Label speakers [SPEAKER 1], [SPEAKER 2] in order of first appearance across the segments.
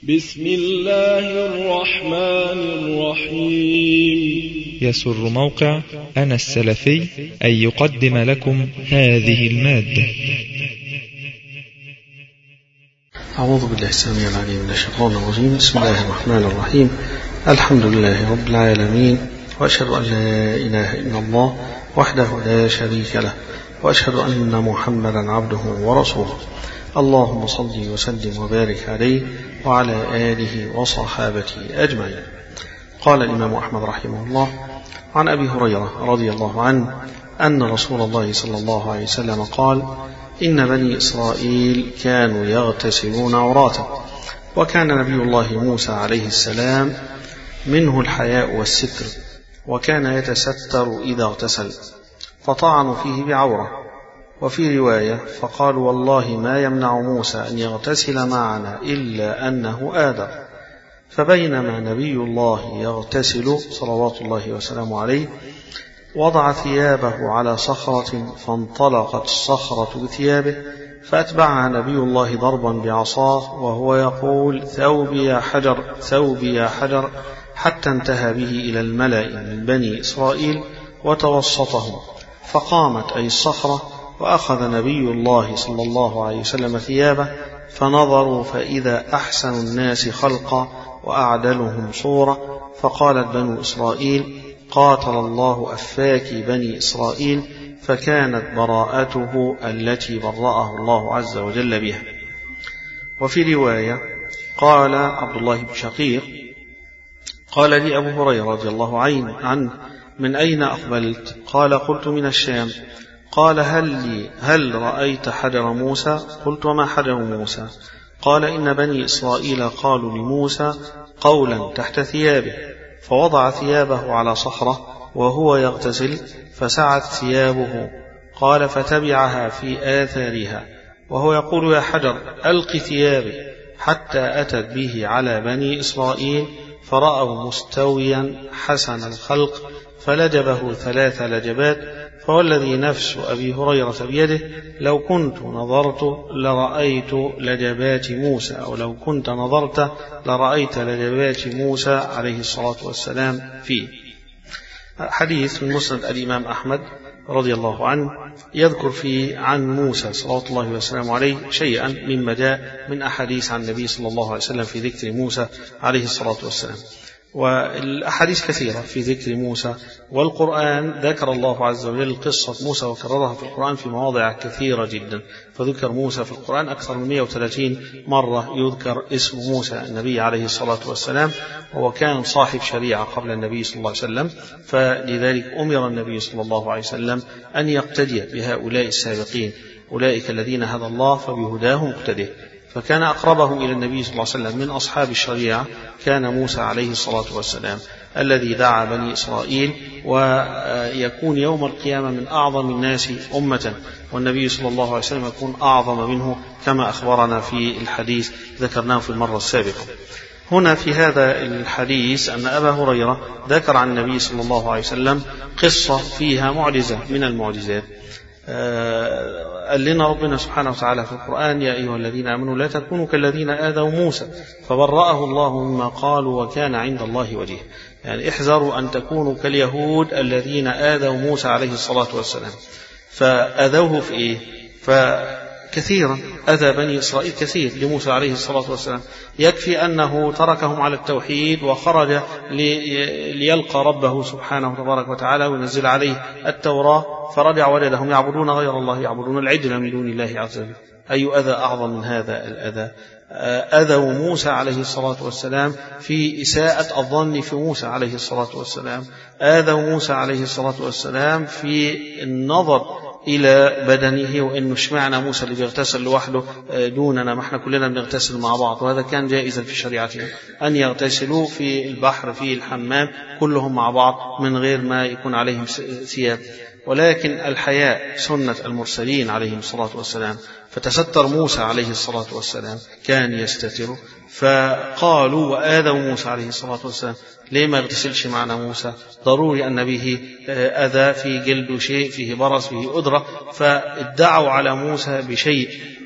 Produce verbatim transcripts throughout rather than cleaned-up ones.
[SPEAKER 1] بسم الله الرحمن الرحيم.
[SPEAKER 2] يسر موقع أنا السلفي أن يقدم لكم هذه المادة.
[SPEAKER 3] أعوذ بالله السميع العليم من الشيطان الرجيم. بسم الله الرحمن الرحيم. الحمد لله رب العالمين، وأشهد أن لا إله إلا الله وحده لا شريك له، وأشهد أن محمدا عبده ورسوله. اللهم صل وسلم وبارك عليه وعلى آله وصحابته أجمعين. قال الإمام أحمد رحمه الله عن أبي هريرة رضي الله عنه أن رسول الله صلى الله عليه وسلم قال: إن بني إسرائيل كانوا يغتسلون عراة، وكان نبي الله موسى عليه السلام منه الحياء والستر، وكان يتستر إذا اغتسل، فطعنوا فيه بعورة. وفي رواية: فقالوا والله ما يمنع موسى أن يغتسل معنا إلا أنه آدر. فبينما نبي الله يغتسل صلوات الله وسلامه عليه وضع ثيابه على صخرة، فانطلقت الصخرة بثيابه، فأتبعها نبي الله ضربا بعصاه وهو يقول: ثوبي يا حجر، ثوبي يا حجر، حتى انتهى به إلى الملأ من بني إسرائيل وتوسطهم، فقامت أي الصخرة، وأخذ نبي الله صلى الله عليه وسلم ثيابه، فنظروا فإذا أحسن الناس خلقا وأعدلهم صورة، فقالت بنو إسرائيل: قاتل الله أفاك بني إسرائيل، فكانت براءته التي برأه الله عز وجل بها. وفي رواية: قال عبد الله بن شقيق: قال لي أبو هريرة رضي الله عنه: من أين أقبلت؟ قال: قلت: من الشام. قال: هل لي هل رأيت حجر موسى؟ قلت: وما حجر موسى؟ قال: إن بني إسرائيل قالوا لموسى قولا تحت ثيابه، فوضع ثيابه على صخرة وهو يغتسل، فسعت ثيابه. قال: فتبعها في آثارها وهو يقول: يا حجر ألق ثيابه، حتى أتت به على بني إسرائيل، فرأوا مستويا حسن الخلق، فلجبه ثلاث لجبات. فوالذي نفس أبي هريرة بيده لو كنت نظرت لرأيت لجبات موسى، أو لو كنت نظرت لرأيت لجبات موسى عليه الصلاة والسلام فيه. حديث من مسند الإمام أحمد رضي الله عنه يذكر فيه عن موسى صلوات الله وسلامه عليه شيئا مما جاء من أحاديث عن النبي صلى الله عليه وسلم في ذكر موسى عليه الصلاة والسلام. والأحاديث كثيرة في ذكر موسى، والقرآن ذكر الله عز وجل قصة موسى وكررها في القرآن في مواضع كثيرة جدا، فذكر موسى في القرآن أكثر من مئة وثلاثين مرة. يذكر اسم موسى النبي عليه الصلاة والسلام، وهو كان صاحب شريعة قبل النبي صلى الله عليه وسلم، فلذلك أمر النبي صلى الله عليه وسلم أن يقتدي بهؤلاء السابقين، أولئك الذين هدى الله فبهداهم اقتدي. فكان أقربهم إلى النبي صلى الله عليه وسلم من أصحاب الشريعة كان موسى عليه الصلاة والسلام، الذي دعا بني إسرائيل، ويكون يوم القيامة من أعظم الناس أمة، والنبي صلى الله عليه وسلم يكون أعظم منه، كما أخبرنا في الحديث ذكرناه في المرة السابقة. هنا في هذا الحديث أن أبا هريرة ذكر عن النبي صلى الله عليه وسلم قصة فيها معجزة من المعجزات. قال لنا ربنا سبحانه وتعالى في القرآن: يا أيها الذين آمنوا لا تكونوا كالذين آذوا موسى فبرأه الله مما قالوا وكان عند الله وجيه. يعني احذروا أن تكونوا كاليهود الذين آذوا موسى عليه الصلاة والسلام. فأذوه في إيه؟ فكثيرا أذى بني إسرائيل كثير لموسى عليه الصلاة والسلام. يكفي أنه تركهم على التوحيد وخرج ليلقى ربه سبحانه تبارك وتعالى وينزل عليه التوراة، فرجع وجدهم يعبدون غير الله، يعبدون العجل من دون الله عز وجل. أي أذى أعظم من هذا الأذى؟ أذوا موسى عليه الصلاة والسلام في إساءة الظن في موسى عليه الصلاة والسلام، آذوا موسى عليه الصلاة والسلام في النظر إلى بدنه، وإنه اشمعنا موسى اللي بيغتسل لوحده دوننا، ما احنا كلنا بنغتسل مع بعض. وهذا كان جائزا في شريعتنا أن يغتسلوا في البحر في الحمام كلهم مع بعض من غير ما يكون عليهم ثياب. ولكن الحياء سنة المرسلين عليهم الصلاة والسلام، فتستر موسى عليه الصلاة والسلام، كان يستتر. فقالوا وآذوا موسى عليه الصلاة والسلام: ليه ما يغتسلش معنا موسى؟ ضروري أن به أذى، في جلد شيء، فيه برص، فيه أدرة. فادعوا على موسى بشيء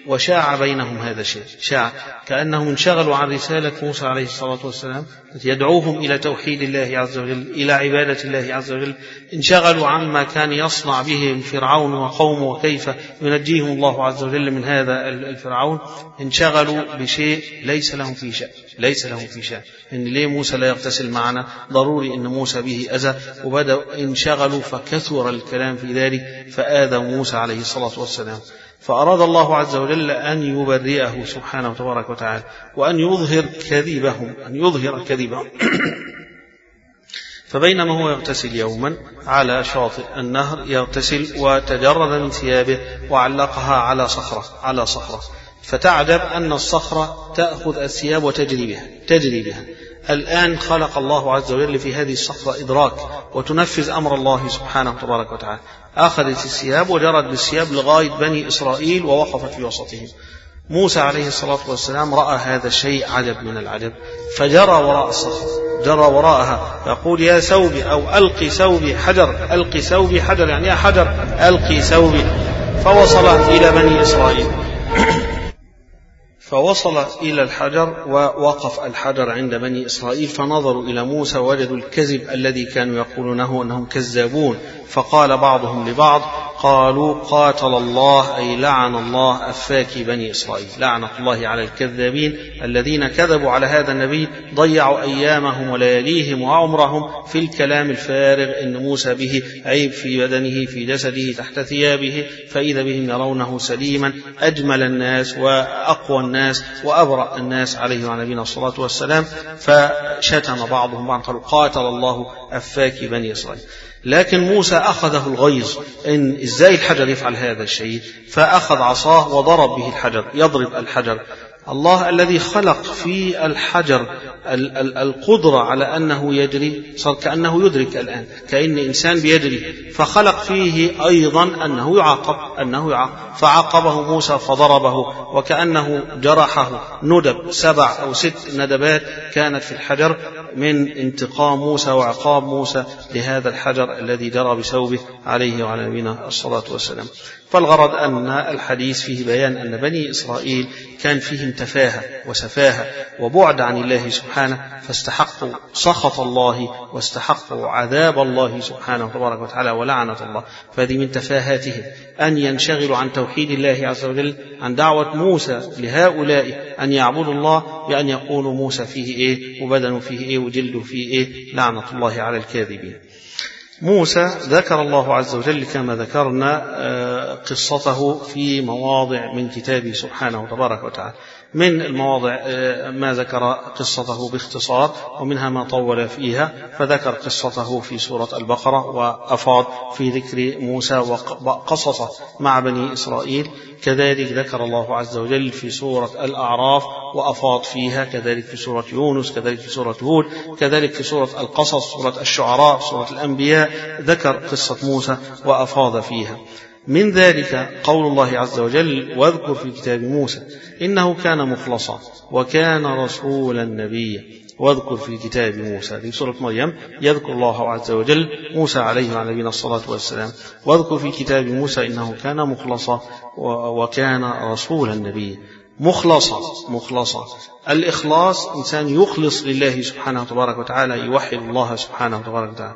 [SPEAKER 3] وشاع بينهم هذا الشيء، شاع كأنهم انشغلوا عن رسالة موسى عليه الصلاة والسلام يدعوهم إلى توحيد الله عز وجل، إلى عبادة الله عز وجل. انشغلوا عما كان يصنع به فرعون وقومه وكيف ينجيهم الله عز وجل من هذا الفرعون. انشغلوا بشيء ليس لهم فيه شأن، ليس لهم فيه شأن. إن ليه موسى لا يغتسل معنا؟ ضروري إن موسى به أذى، وبدأوا انشغلوا فكثر الكلام في ذلك فآذوا موسى عليه الصلاة والسلام. فأراد الله عز وجل أن يبرئه سبحانه وتبارك وتعالى، وأن يظهر كذبهم، أن يظهر كذبهم. فبينما هو يغتسل يوما على شاطئ النهر يغتسل وتجرد من ثيابه وعلقها على صخرة على صخرة فتعجب أن الصخرة تأخذ الثياب وتجري بها تجري بها الآن خلق الله عز وجل في هذه الصخرة إدراك وتنفذ أمر الله سبحانه وتبارك وتعالى. أخذت الثياب وجرت بالثياب لغاية بني إسرائيل ووقفت في وسطهم. موسى عليه الصلاة والسلام رأى هذا الشيء عجب من العجب، فجرى وراء الصخرة، جرى وراءها يقول يا ثوبي أو ألقي ثوبي حجر، ألقي ثوبي حجر، يعني يا حجر ألقي ثوبي. فوصل إلى بني إسرائيل فوصل إلى الحجر ووقف الحجر عند بني إسرائيل، فنظروا إلى موسى ووجدوا الكذب الذي كانوا يقولونه أنهم كذابون. فقال بعضهم لبعض قالوا قاتل الله أي لعن الله أفاكي بني إسرائيل، لعنة الله على الكذابين الذين كذبوا على هذا النبي، ضيعوا أيامهم ولياليهم وعمرهم في الكلام الفارغ إن موسى به عيب في بدنه في جسده تحت ثيابه، فإذا بهم يرونه سليما أجمل الناس وأقوى الناس وأبرأ الناس عليه وعلى نبينا الصلاة والسلام. فشتم بعضهم بعض قالوا قاتل الله أفاكي بني إسرائيل. لكن موسى أخذه الغيظ إن إزاي الحجر يفعل هذا الشيء، فأخذ عصاه وضرب به الحجر، يضرب الحجر. الله الذي خلق في الحجر القدرة على أنه يجري صار كأنه يدرك الآن، كأن إنسان بيجري، فخلق فيه أيضا أنه يعاقب أنه يعاقب فعاقبه موسى فضربه، وكأنه جرحه ندب سبع أو ست ندبات كانت في الحجر من انتقام موسى وعقاب موسى لهذا الحجر الذي جرى بثوبه عليه وعلى نبينا الصلاة والسلام. فالغرض أن الحديث فيه بيان أن بني إسرائيل كان فيهم تفاهة وسفاهة وبعد عن الله سبحانه، فاستحقوا سخط الله واستحقوا عذاب الله سبحانه وتبارك وتعالى ولعنة الله. فهذه من تفاهاتهم أن ينشغلوا عن توحيد الله عز وجل، عن دعوة موسى لهؤلاء أن يعبدوا الله، بأن يقولوا موسى فيه إيه وبدنوا فيه إيه وجلدوا فيه إيه، لعنة الله على الكاذبين. موسى ذكر الله عز وجل كما ذكرنا قصته في مواضع من كتابه سبحانه وتبارك وتعالى. من المواضع ما ذكر قصته باختصار، ومنها ما طول فيها، فذكر قصته في سورة البقرة وأفاض في ذكر موسى وقصصه مع بني إسرائيل. كذلك ذكر الله عز وجل في سورة الأعراف وأفاض فيها، كذلك في سورة يونس، كذلك في سورة هود، كذلك في سورة القصص، سورة الشعراء، سورة الأنبياء، ذكر قصة موسى وأفاض فيها. من ذلك قول الله عز وجل واذكر في كتاب موسى إنه كان مخلصا وكان رسولا نبيا. واذكر في كتاب موسى في سورة مريم يذكر الله عز وجل موسى عليه وعلى نبينا الصلاة والسلام. واذكر في كتاب موسى إنه كان مخلصا وكان رسولا نبيا. مخلصا مخلصا الإخلاص إنسان يخلص لله سبحانه وتبارك وتعالى، يوحد الله سبحانه وتبارك وتعالى.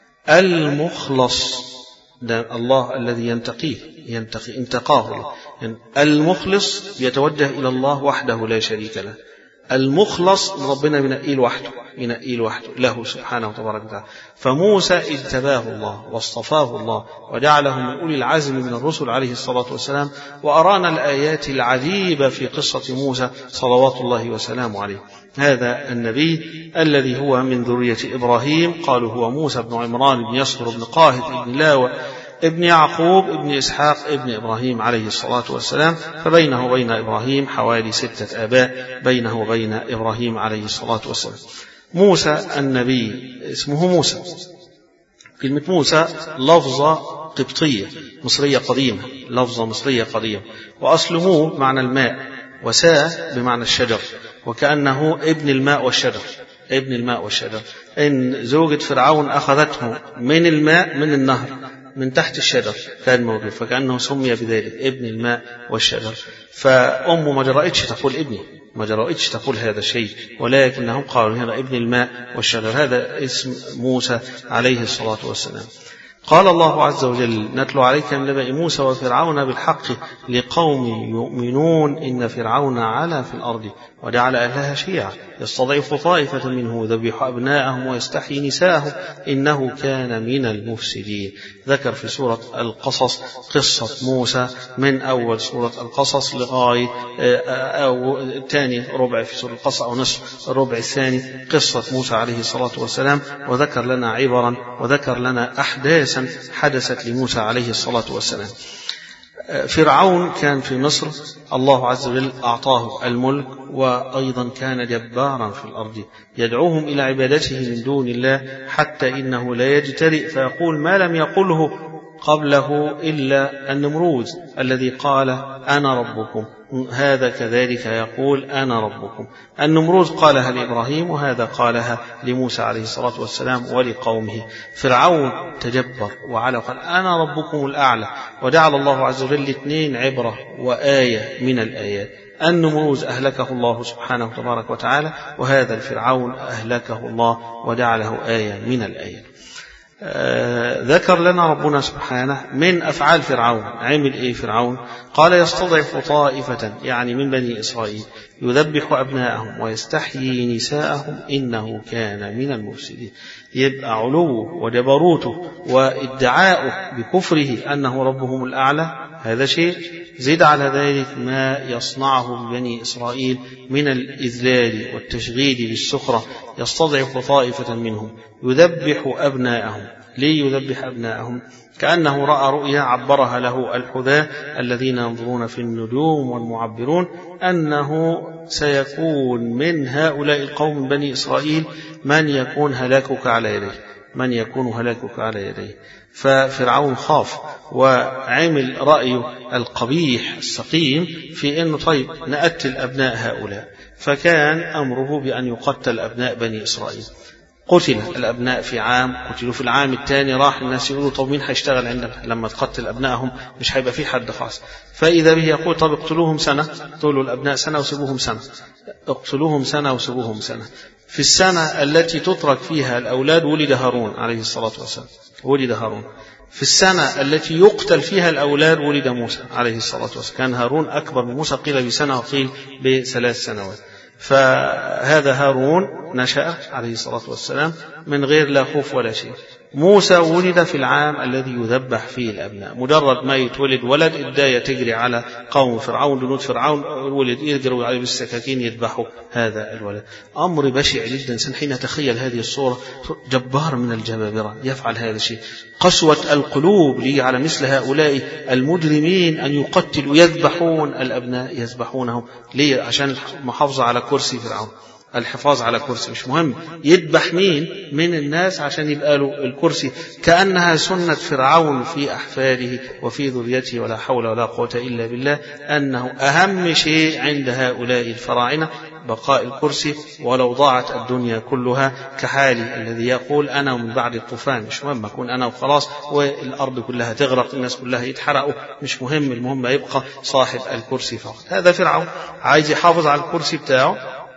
[SPEAKER 3] المخلص ده الله الذي ينتقيه ينتقي انتقاه الله. يعني المخلص يتوجه إلى الله وحده لا شريك له. المخلص ربنا بنقيل وحده بنقيل وحده له سبحانه وتبارك وتعالى. فموسى اجتباه الله واصطفاه الله وجعله من أولي العزم من الرسل عليه الصلاة والسلام، وأرانا الآيات العجيبة في قصة موسى صلوات الله وسلامه عليه. هذا النبي الذي هو من ذرية إبراهيم، قالوا هو موسى بن عمران بن يسر بن قاهط بن لاوى ابن يعقوب ابن إسحاق ابن إبراهيم عليه الصلاة والسلام. فبينه وبين إبراهيم حوالي ستة آباء بينه وبين إبراهيم عليه الصلاة والسلام. موسى النبي اسمه موسى. كلمة موسى لفظة قبطية مصرية قديمة، لفظة مصرية قديمة، وأصله معنى الماء، وساء بمعنى الشجر، وكأنه ابن الماء والشجر، ابن الماء والشجر. إن زوجة فرعون أخذته من الماء من النهر من تحت الشجر كان موجود، فكأنه سمي بذلك ابن الماء والشجر. فأمه ما جرأتش تقول ابني، ما جرأتش تقول هذا الشيء، ولكنهم قالوا هنا ابن الماء والشجر، هذا اسم موسى عليه الصلاة والسلام. قال الله عز وجل: نتلو عليك من نبأ موسى وفرعون بالحق لقوم يؤمنون إن فرعون علا في الأرض وجعل أهلها شيعا يستضعف طائفة منه يذبح أبناءهم ويستحيي نساءهم إنه كان من المفسدين. ذكر في سورة القصص قصة موسى من أول سورة القصص لغاية أو ثاني ربع في سورة القصص أو نصف الربع الثاني قصة موسى عليه الصلاة والسلام، وذكر لنا عبرا وذكر لنا أحداثا حدثت لموسى عليه الصلاة والسلام. فرعون كان في مصر، الله عز وجل أعطاه الملك، وأيضا كان جبارا في الأرض يدعوهم إلى عبادته من دون الله، حتى إنه لا يجترئ فيقول ما لم يقله قبله إلا النمرود الذي قال أنا ربكم، هذا كذلك يقول أنا ربكم. النمرود قالها لإبراهيم، وهذا قالها لموسى عليه الصلاة والسلام ولقومه. فرعون تجبر وعلى قال أنا ربكم الأعلى، وجعل الله عز وجل اثنين عبرة وآية من الآيات. النمرود أهلكه الله سبحانه تبارك وتعالى، وهذا الفرعون أهلكه الله وجعله آية من الآيات. آه ذكر لنا ربنا سبحانه من أفعال فرعون. عمل إيه فرعون؟ قال يستضعف طائفة يعني من بني إسرائيل يذبح أبناءهم ويستحيي نساءهم إنه كان من المفسدين. يبقى علوه وجبروته وادعاؤه بكفره أنه ربهم الأعلى هذا شيء، زيد على ذلك ما يصنعه ببني إسرائيل من الإذلال والتشغيل بالسخرة. يستضعف طائفة منهم يذبح أبناءهم. ليه يذبح أبناءهم؟ كأنه رأى رؤيا عبرها له الحذاة الذين ينظرون في النجوم والمعبرون أنه سيكون من هؤلاء القوم بني إسرائيل من يكون هلاكك على يديه، من يكون هلاكك على يديه. ففرعون خاف وعمل رأيه القبيح السقيم في أنه طيب نقتل أبناء هؤلاء، فكان أمره بأن يقتل أبناء بني إسرائيل. قتل الأبناء في عام، قتلوا في العام الثاني. راح الناس يقولوا طب مين هيشتغل عندنا لما تقتل أبنائهم؟ مش هيبقى في حد خاص. فإذا به يقول طب اقتلوهم سنة، اقتلوا الأبناء سنة وسيبوهم سنة، اقتلوهم سنة وسيبوهم سنة. في السنة التي تترك فيها الأولاد ولد هارون عليه الصلاة والسلام، ولد هارون. في السنة التي يقتل فيها الأولاد ولد موسى عليه الصلاة والسلام. كان هارون أكبر من موسى، قيل بسنة وقيل بثلاث سنوات. فهذا هارون نشأ عليه الصلاة والسلام من غير لا خوف ولا شيء. موسى ولد في العام الذي يذبح فيه الأبناء. مجرد ما يتولد ولد الداية تجري على قوم فرعون، جنود فرعون ولد يجروا عليه بالسكاكين يذبحوا هذا الولد. أمر بشع جدا. حين يتخيل هذه الصورة جبار من الجبابرة يفعل هذا الشيء. قسوة القلوب لي على مثل هؤلاء المجرمين أن يقتلوا يذبحون الأبناء، يذبحونهم ليه؟ عشان المحافظة على كرسي فرعون، الحفاظ على كرسي. مش مهم يذبح مين من الناس عشان يبقى له الكرسي، كأنها سنة فرعون في أحفاده وفي ذريته، ولا حول ولا قوة إلا بالله. أنه أهم شيء عند هؤلاء الفراعنة بقاء الكرسي، ولو ضاعت الدنيا كلها كحالي الذي يقول أنا من بعد الطوفان، مش مهم أكون أنا وخلاص والأرض كلها تغرق، الناس كلها يتحرقوا، مش مهم، المهم يبقى صاحب الكرسي فقط. هذا فرعون عايز يحافظ على الكرسي بتاعه.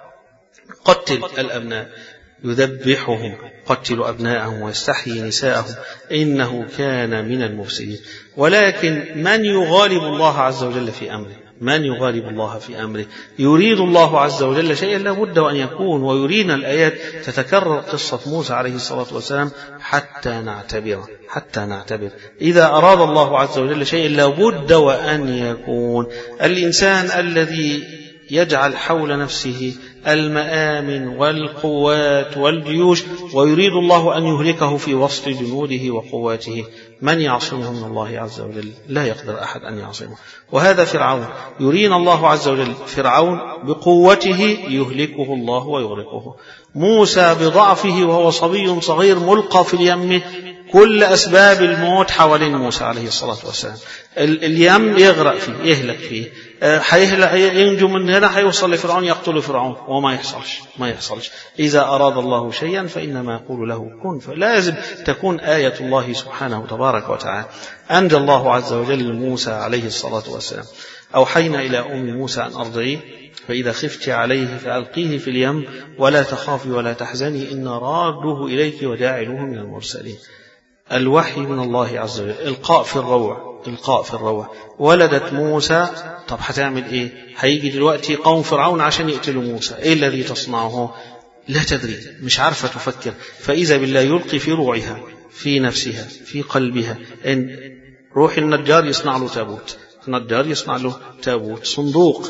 [SPEAKER 3] قتل الأبناء يذبحهم، قتلوا أبناءهم ويستحيي نساءهم إنه كان من المفسدين. ولكن من يغالب الله عز وجل في أمره؟ من يغالب الله في أمره؟ يريد الله عز وجل شيئا لا بد أن يكون، ويرينا الآيات تتكرر قصة موسى عليه الصلاة والسلام حتى نعتبر حتى نعتبر إذا أراد الله عز وجل شيئا لا بد وأن يكون. الإنسان الذي يجعل حول نفسه المآمن والقوات والجيوش ويريد الله أن يهلكه في وسط جنوده وقواته، من يعصمه من الله عز وجل؟ لا يقدر أحد أن يعصمه. وهذا فرعون يرينا الله عز وجل فرعون بقوته يهلكه الله ويغرقه. موسى بضعفه وهو صبي صغير ملقى في اليم، كل أسباب الموت حوالين موسى عليه الصلاة والسلام. اليم يغرق فيه، يهلك فيه. ينجو من هنا هيوصل لفرعون يقتل فرعون، وما يحصلش ما يحصلش. إذا أراد الله شيئا فإنما يقول له كن، فلازم تكون آية الله سبحانه تبارك وتعالى. أنجى الله عز وجل موسى عليه الصلاة والسلام. أوحينا إلى أم موسى أن أرضعيه، فإذا خفت عليه فألقيه في اليم ولا تخافي ولا تحزني إن راده إليك وجاعله من المرسلين. الوحي من الله عز وجل، إلقاء في الروع، إلقاء في الروع. ولدت موسى، طب هتعمل إيه؟ هيجي دلوقتي قوم فرعون عشان يقتلوا موسى، إيه الذي تصنعه؟ لا تدري، مش عارفة تفكر. فإذا بالله يلقي في روعها، في نفسها، في قلبها، إن روح النجار يصنع له تابوت، النجار يصنع له تابوت، صندوق،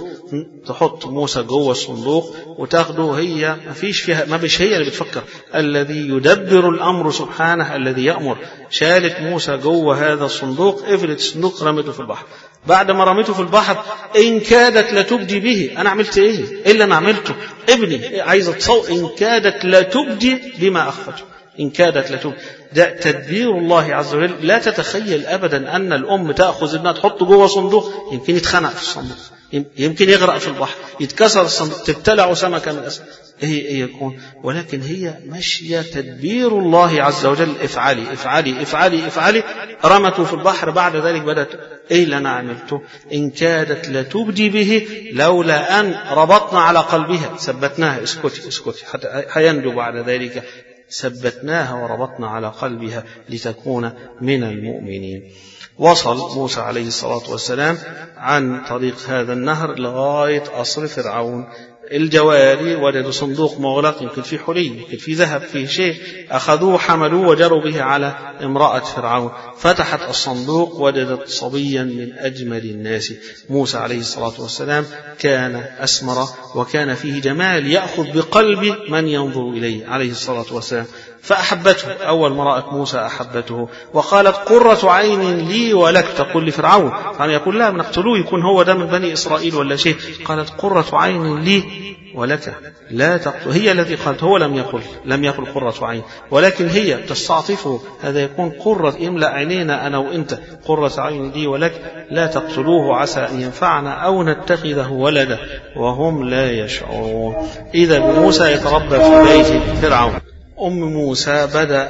[SPEAKER 3] تحط موسى جوه الصندوق وتاخده. هي ما فيش فيها، ما بش هي اللي بتفكر، الذي يدبر الأمر سبحانه الذي يأمر. شالت موسى جوه هذا الصندوق، قفلت الصندوق، رمته في البحر. بعد ما رمته في البحر إن كادت لتبدي به، أنا عملت إيه؟ إيه اللي أنا عملته؟ ابني عايز تصو، إن كادت لتبدي بما أخرجه، إن كادت لتبدي. ده تدبير الله عز وجل. لا تتخيل أبدا أن الأم تأخذ ابنها تحطه جوه صندوق، يمكن يتخنق في الصندوق، يمكن يغرق في البحر، يتكسر الصندوق، تبتلع سمكة من الأسد، هي يكون. ولكن هي ماشية تدبير الله عز وجل. افعلي افعلي افعلي افعلي، رمته في البحر. بعد ذلك بدأت ايه اللي انا عملته؟ ان كادت لتبدي به لولا ان ربطنا على قلبها ثبتناها. اسكتي اسكتي حينجو بعد ذلك. ثبتناها وربطنا على قلبها لتكون من المؤمنين. وصل موسى عليه الصلاة والسلام عن طريق هذا النهر لغاية قصر فرعون. الجواري وجدوا صندوق مغلق، يمكن فيه حلي، يمكن فيه ذهب، فيه شيء، أخذوه حملوه وجروا به على امرأة فرعون. فتحت الصندوق وجدت صبيا من أجمل الناس. موسى عليه الصلاة والسلام كان أسمر وكان فيه جمال يأخذ بقلب من ينظر إليه عليه الصلاة والسلام. فأحبته، أول ما رأت موسى أحبته وقالت قرة عين لي ولك. تقول لفرعون، يعني يقول لا نقتلوه، يكون هو ده من بني إسرائيل ولا شيء. قالت قرة عين لي ولك لا تقتل. هي التي قالت، هو لم يقل لم يقل قرة عين، ولكن هي تستعطفه. هذا يكون قرة، املأ عينينا أنا وإنت، قرة عين لي ولك لا تقتلوه عسى أن ينفعنا أو نتخذه ولدا وهم لا يشعرون. إذا موسى يتربى في بيت فرعون. أم موسى بدأ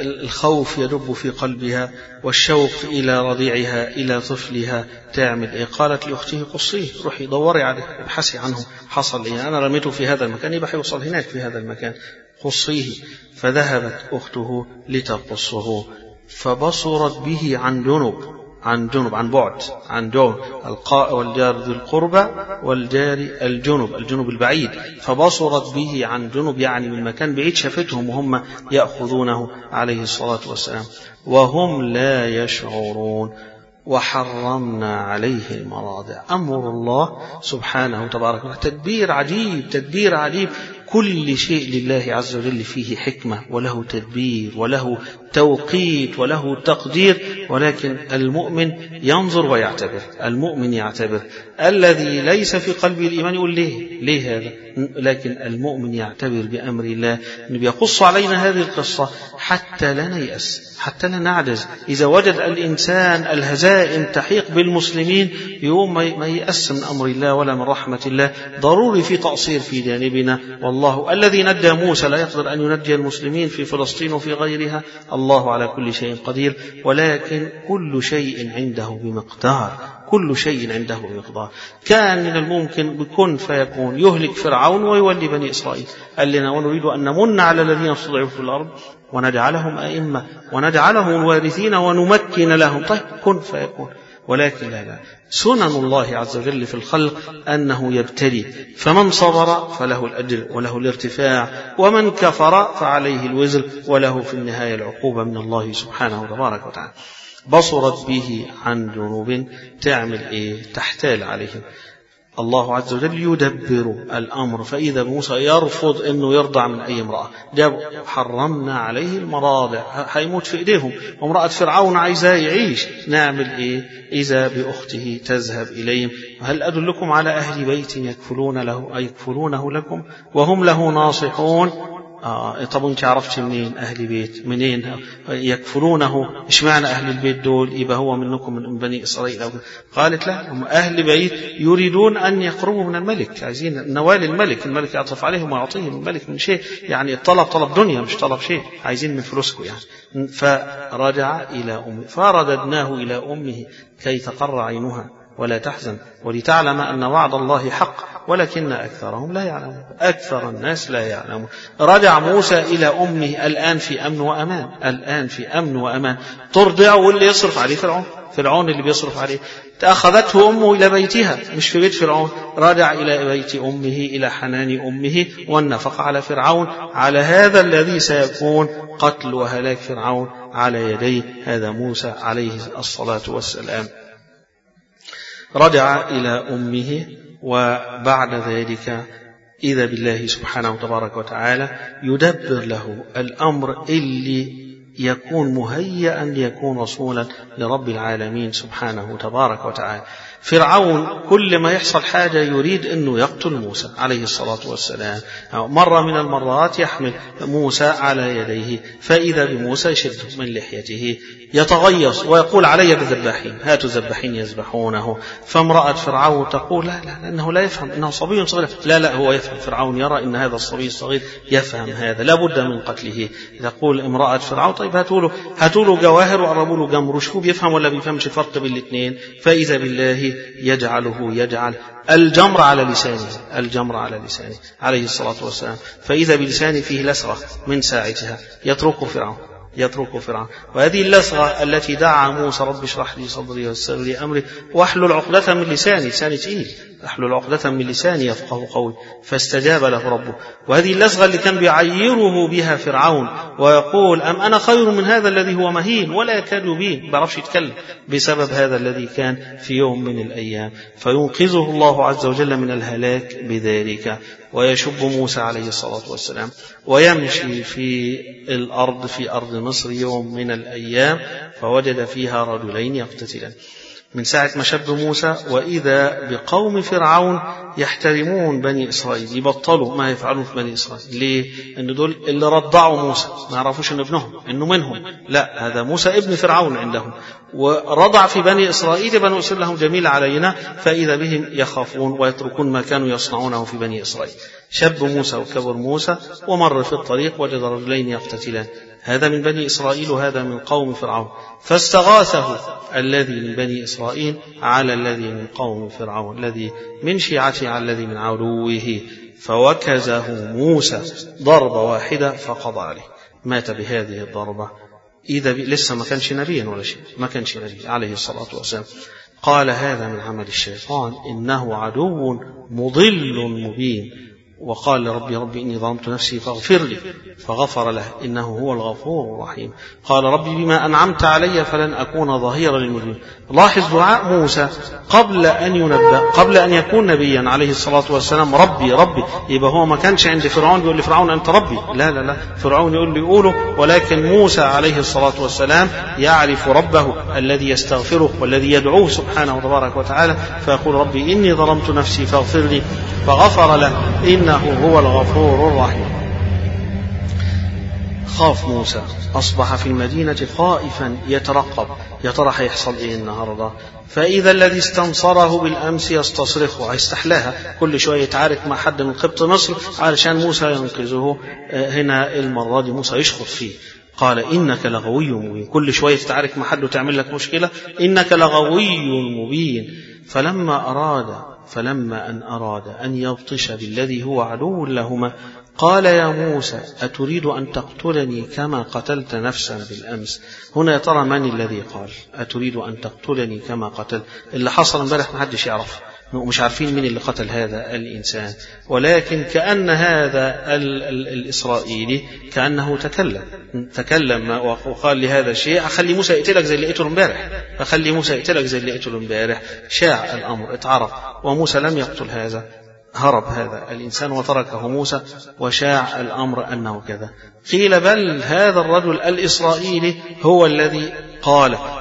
[SPEAKER 3] الخوف يدب في قلبها والشوق إلى رضيعها إلى طفلها. تعمل إيه؟ قالت لأخته قصيه، روحي دوري عليه، ابحثي عنه، حصل إيه؟ أنا رميته في هذا المكان، يبقى يوصل هناك في هذا المكان، قصيه. فذهبت أخته لتقصه فبصرت به عن جنب عن جنب عن بعد عن جنب القاء والجار ذي القربى والجار الجنب الجنب البعيد. فبصرت به عن جنب يعني من مكان بعيد، شافتهم وهم يأخذونه عليه الصلاة والسلام وهم لا يشعرون. وحرمنا عليه المراضع. أمر الله سبحانه تبارك وتعالى، تدبير عجيب تدبير عجيب. كل شيء لله عز وجل فيه حكمة وله تدبير وله توقيت وله تقدير. ولكن المؤمن ينظر ويعتبر، المؤمن يعتبر. الذي ليس في قلبه الإيمان يقول ليه ليه هذا؟ لكن المؤمن يعتبر بأمر الله. يقص علينا هذه القصة حتى لا نيأس، حتى لا نعجز. إذا وجد الإنسان الهزائم تحيق بالمسلمين يوم ما ييأس من أمر الله ولا من رحمة الله. ضروري في تقصير في جانبنا. والله الذي نجى موسى لا يقدر أن ينجي المسلمين في فلسطين وفي غيرها. الله على كل شيء قدير، ولكن كل شيء عنده بمقدار، كل شيء عنده بمقدار. كان من الممكن بكن فيكون يهلك فرعون ويولي بني إسرائيل. قال لنا ونريد أن نمن على الذين استضعفوا في الأرض ونجعلهم أئمة ونجعلهم الوارثين ونمكن لهم. طيب كن فيكون. ولكن لا لا سنن الله عز وجل في الخلق أنه يبتلي، فمن صبر فله الأجر وله الارتفاع، ومن كفر فعليه الوزر وله في النهاية العقوبة من الله سبحانه تبارك وتعالى. بصرت به عن جنوب، تعمل إيه؟ تحتال عليهم. الله عز وجل يدبر الأمر. فإذا موسى يرفض أنه يرضع من أي امرأة، جاب حرمنا عليه المراضع، هيموت في إيديهم. وامرأة فرعون عايزاه يعيش، نعمل إيه؟ إذا بأخته تذهب إليهم. هل أدلكم على أهل بيت يكفلون له أي يكفلونه لكم وهم له ناصحون؟ آه طب انت عرفت منين أهل بيت؟ منين يكفلونه؟ إيش معنى أهل البيت دول؟ يبقى هو منكم من بني إسرائيل أو؟ قالت لا، هم أهل بيت يريدون أن يقربوا من الملك، عايزين نوال الملك، الملك يعطف عليهم ويعطيهم الملك من شيء، يعني الطلب طلب دنيا مش طلب شيء، عايزين من فلوسكم يعني. فرجع إلى أمه فرددناه إلى أمه كي تقر عينها ولا تحزن ولتعلم أن وعد الله حق ولكن أكثرهم لا يعلمون، أكثر الناس لا يعلمون. رجع موسى إلى أمه الآن في أمن وأمان، الآن في أمن وأمان، ترضع واللي يصرف عليه فرعون، فرعون اللي بيصرف عليه. أخذته أمه إلى بيتها مش في بيت فرعون، رجع إلى بيت أمه إلى حنان أمه والنفق على فرعون، على هذا الذي سيكون قتل وهلاك فرعون على يدي هذا موسى عليه الصلاة والسلام. رجع إلى أمه وبعد ذلك إذا بالله سبحانه وتبارك وتعالى يدبر له الأمر اللي يكون مهيئا ليكون رسولا لرب العالمين سبحانه وتبارك وتعالى. فرعون كل ما يحصل حاجة يريد أنه يقتل موسى عليه الصلاة والسلام. مرة من المرات يحمل موسى على يديه فإذا بموسى يشده من لحيته يتغيظ ويقول علي بذباحين، هاتوا ذباحين يذبحونه. فامرأة فرعون تقول لا لا لأنه لا يفهم، إنه صبي صغير. لا لا هو يفهم، فرعون يرى أن هذا الصبي الصغير يفهم هذا، لا بد من قتله. تقول امرأة فرعون طيب هاتوا له هاتوا له جواهر وقربوا له جمر، شوف بيفهم ولا بيفهمش الفرق بين الاثنين. فإذا بالله يجعله يجعل الجمر على لسانه، الجمر على لسانه عليه الصلاة والسلام. فإذا بلسانه فيه لسرة من ساعتها يتركه فرعون يتركه فرعون. وهذه اللسغة التي دعا موسى رب اشرح لي صدري ويسر لي أمري واحلل عقدة من لساني، لساني تقيل، احلل عقدة من لساني يفقه قولي، فاستجاب له ربه. وهذه اللسغة اللي كان بيعيره بها فرعون ويقول أم أنا خير من هذا الذي هو مهين ولا يكاد يبين، بيعرفش يتكلم بسبب هذا الذي كان في يوم من الأيام. فينقذه الله عز وجل من الهلاك بذلك. ويشب موسى عليه الصلاة والسلام ويمشي في الأرض في أرض مصر يوم من الأيام فوجد فيها رجلين يقتتلان. من ساعة ما شب موسى وإذا بقوم فرعون يحترمون بني إسرائيل، يبطلوا ما يفعلون في بني إسرائيل. ليه؟ إن دول اللي رضعوا موسى، ما يعرفوش إنه ابنهم، إنه منهم، لا هذا موسى ابن فرعون عندهم، ورضع في بني إسرائيل بنو إسرائيل لهم جميل علينا، فإذا بهم يخافون ويتركون ما كانوا يصنعونه في بني إسرائيل. شب موسى وكبر موسى ومر في الطريق وجد رجلين يقتتلان، هذا من بني إسرائيل وهذا من قوم فرعون، فاستغاثه الذي من بني إسرائيل على الذي من قوم فرعون، الذي من شيعته على الذي من عدوه، فوكزه موسى ضربة واحدة فقضى عليه، مات بهذه الضربة. إذا لسه ما كانش نبيا ولا شيء، ما كانش نبي عليه الصلاة والسلام. قال هذا من عمل الشيطان إنه عدو مضل مبين. وقال ربي ربي إني ظلمت نفسي فاغفر لي فغفر له إنه هو الغفور الرحيم. قال ربي بما أنعمت علي فلن أكون ظهيرا للمجرمين. لاحظ دعاء موسى قبل أن ينبأ، قبل أن يكون نبيا عليه الصلاة والسلام، ربي ربي. يبقى هو ما كانش عند فرعون بيقول لفرعون أنت ربي، لا لا لا، فرعون يقول لي يقوله، ولكن موسى عليه الصلاة والسلام يعرف ربه الذي يستغفره والذي يدعوه سبحانه وتبارك وتعالى، فيقول ربي إني ظلمت نفسي فاغفر لي فغفر له إنه هو الغفور الرحيم. خاف موسى، أصبح في المدينة خائفا يترقب، يا ترى هيحصل إيه النهارده؟ فإذا الذي استنصره بالأمس يستصرخه، هيستحلاها كل شوية يتعارك مع حد من قبط مصر علشان موسى ينقذه. هنا المرة دي موسى يشخط فيه، قال إنك لغوي مبين، كل شوية تتعارك مع حد وتعمل لك مشكلة، إنك لغوي مبين. فلما أراد فلما أن أراد أن يبطش بالذي هو عدو لهما قال يا موسى أتريد أن تقتلني كما قتلت نفسا بالأمس؟ هنا يا ترى من الذي قال أتريد أن تقتلني كما قتل؟ اللي حصل امبارح ما حدش يعرف، مش عارفين من اللي قتل هذا الإنسان، ولكن كأن هذا ال ال الإسرائيلي كأنه تكلم تكلم وقال لهذا الشيء أخلي موسى يقتلك زي اللي قتله امبارح، أخلي موسى يقتلك زي اللي قتله امبارح. شاع الأمر، اتعرف، وموسى لم يقتل هذا، هرب هذا الإنسان وتركه موسى، وشاع الأمر أنه كذا. قيل بل هذا الرجل الإسرائيلي هو الذي قال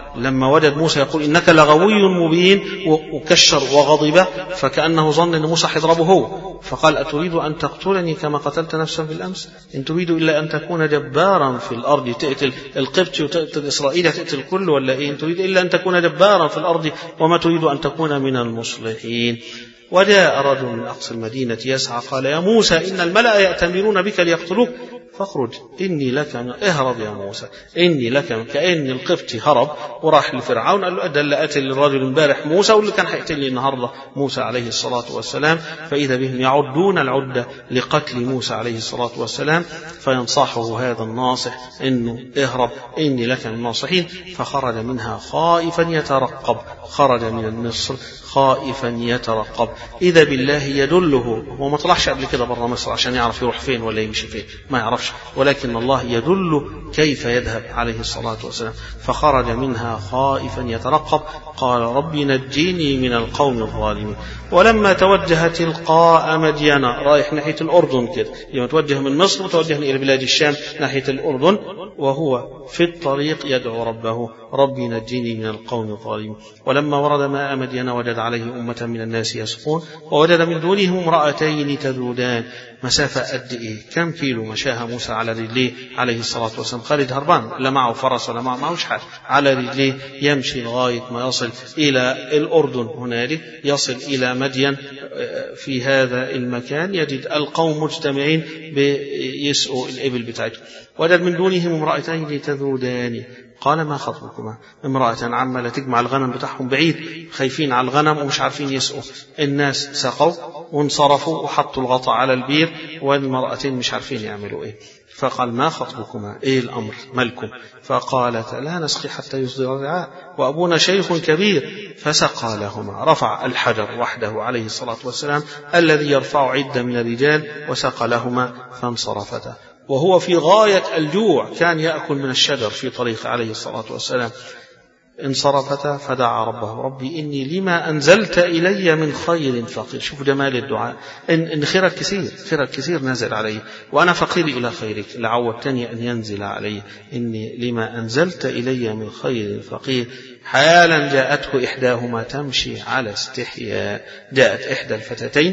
[SPEAKER 3] لما وجد موسى يقول إنك لغوي مبين وكشر وغضب، فكأنه ظن أن موسى حضربه هو، فقال أتريد أن تقتلني كما قتلت نفسا بالأمس؟ إن تريد إلا أن تكون جبارا في الأرض تقتل القبط وتقتل إسرائيل تقتل كل، ولا إيه؟ إن تريد إلا أن تكون جبارا في الأرض وما تريد أن تكون من المصلحين. وجاء رجل من أقصى المدينة يسعى قال يا موسى إن الملأ يأتمرون بك ليقتلوك فاخرج إني لك من... اهرب يا موسى إني لك من... كأن القبطي هرب وراح لفرعون قال له أدى اللي قتل الرجل امبارح موسى واللي كان هيقتلني النهارده موسى عليه الصلاة والسلام. فإذا بهم يعدون العدة لقتل موسى عليه الصلاة والسلام، فينصحه هذا الناصح إنه اهرب إني لك من الناصحين. فخرج منها خائفا يترقب، خرج من مصر خائفا يترقب. إذا بالله يدله، هو ما طلعش قبل كده برا مصر عشان يعرف يروح فين ولا يمشي فين، ما يعرفش، ولكن الله يدل كيف يذهب عليه الصلاة والسلام. فخرج منها خائفا يترقب قال رب نجيني من القوم الظالمين. ولما توجه تلقاء مدين، رايح ناحية الأردن كده، يوم توجه من مصر وتوجه إلى بلاد الشام ناحية الأردن، وهو في الطريق يدعو ربه ربي نجيني من القوم الظالمين. ولما ورد ماء مدين وجد عليه أمة من الناس يسقون ووجد من دونهم امرأتين تذودان. مسافة قد إيه؟ كم كيلو مشاها موسى على رجليه عليه الصلاة والسلام؟ خالد هربان، لا معه فرس ولا معه معهوش حاجة، على رجليه يمشي لغاية ما يصل إلى الأردن. هنالك يصل إلى مدين، في هذا المكان يجد القوم مجتمعين بيسقوا الإبل بتاعتهم. وجد من دونهم امرأتين تذودان قال ما خطبكما؟ امرأة عمالة تجمع الغنم بتاعهم بعيد، خايفين على الغنم ومش عارفين يسقوا. الناس سقوا وانصرفوا وحطوا الغطاء على البير، والمرأتين مش عارفين يعملوا ايه. فقال ما خطبكما؟ ايه الامر مالكم؟ فقالت لا نسقي حتى يصدر الرعاء وابونا شيخ كبير. فسقى لهما، رفع الحجر وحده عليه الصلاة والسلام الذي يرفع عدة من الرجال وسقى لهما فانصرفتا. وهو في غاية الجوع، كان يأكل من الشجر في طريق عليه الصلاة والسلام. انصرفتا فدعا ربه ربي إني لما أنزلت إلي من خير فقير. شوف جمال الدعاء، إن, إن خيرك كثير، خيرك كثير نازل علي وأنا فقير إلى خيرك، لعودتني أن ينزل علي. إني لما أنزلت إلي من خير فقير. حالا جاءته إحداهما تمشي على استحياء. جاءت إحدى الفتاتين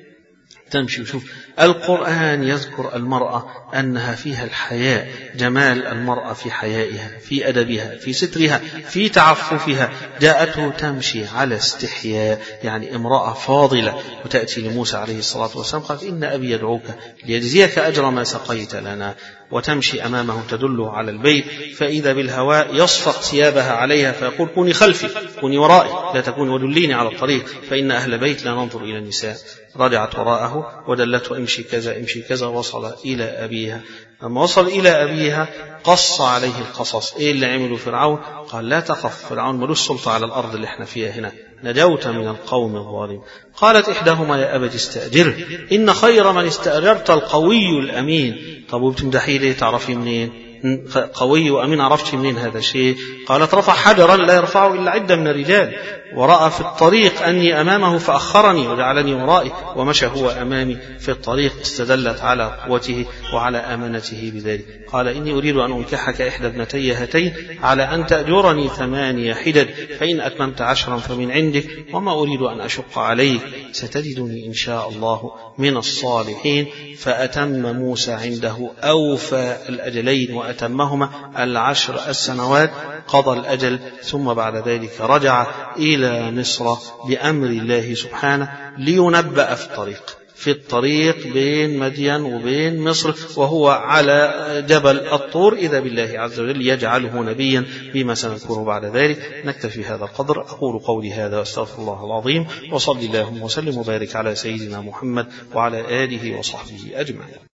[SPEAKER 3] تمشي. وشوف القرآن يذكر المرأة أنها فيها الحياء، جمال المرأة في حيائها، في أدبها، في سترها، في تعففها. جاءته تمشي على استحياء، يعني امرأة فاضلة. وتأتي لموسى عليه الصلاة والسلام قالت إن أبي يدعوك ليجزيك أجر ما سقيت لنا. وتمشي أمامه تدل على البيت، فإذا بالهواء يصفق ثيابها عليها فيقول كوني خلفي، كوني ورائي، لا تكوني ودليني على الطريق، فإن أهل بيت لا ننظر إلى النساء. رجعت وراءه ودلته امشي كذا امشي كذا. وصل إلى أبيها. لما وصل إلى أبيها قص عليه القصص. إيه اللي عمله فرعون؟ قال لا تخف، فرعون ملوش سلطة على الأرض اللي احنا فيها هنا، نجوت من القوم الظالم. قالت إحداهما يا أبت استأجره إن خير من استأجرت القوي الأمين. طب وبتمدحيه ليه؟ تعرفي منين قوي وأمين؟ عرفتي منين هذا الشيء؟ قالت رفع حجرا لا يرفعه إلا عدة من الرجال، ورأى في الطريق أني أمامه فأخرني وجعلني ورائي، ومشى هو أمامي في الطريق. استدلت على قوته وعلى أمانته بذلك. قال إني أريد أن أنكحك إحدى ابنتي هاتين على أن تأجرني ثمانية حجج، فإن أتممت عشرا فمن عندك، وما أريد أن أشق عليك، ستجدني إن شاء الله من الصالحين. فأتم موسى عنده أوفى الأجلين وأتمهما العشر السنوات، قضى الأجل. ثم بعد ذلك رجع إلى مصر بأمر الله سبحانه لينبأ في الطريق في الطريق بين مدين وبين مصر، وهو على جبل الطور. إذا بالله عز وجل يجعله نبيا بما سنذكره بعد ذلك. نكتفي هذا القدر. أقول قولي هذا واستغفر الله العظيم، وصلي اللهم وسلم وبارك على سيدنا محمد وعلى آله وصحبه أجمعين.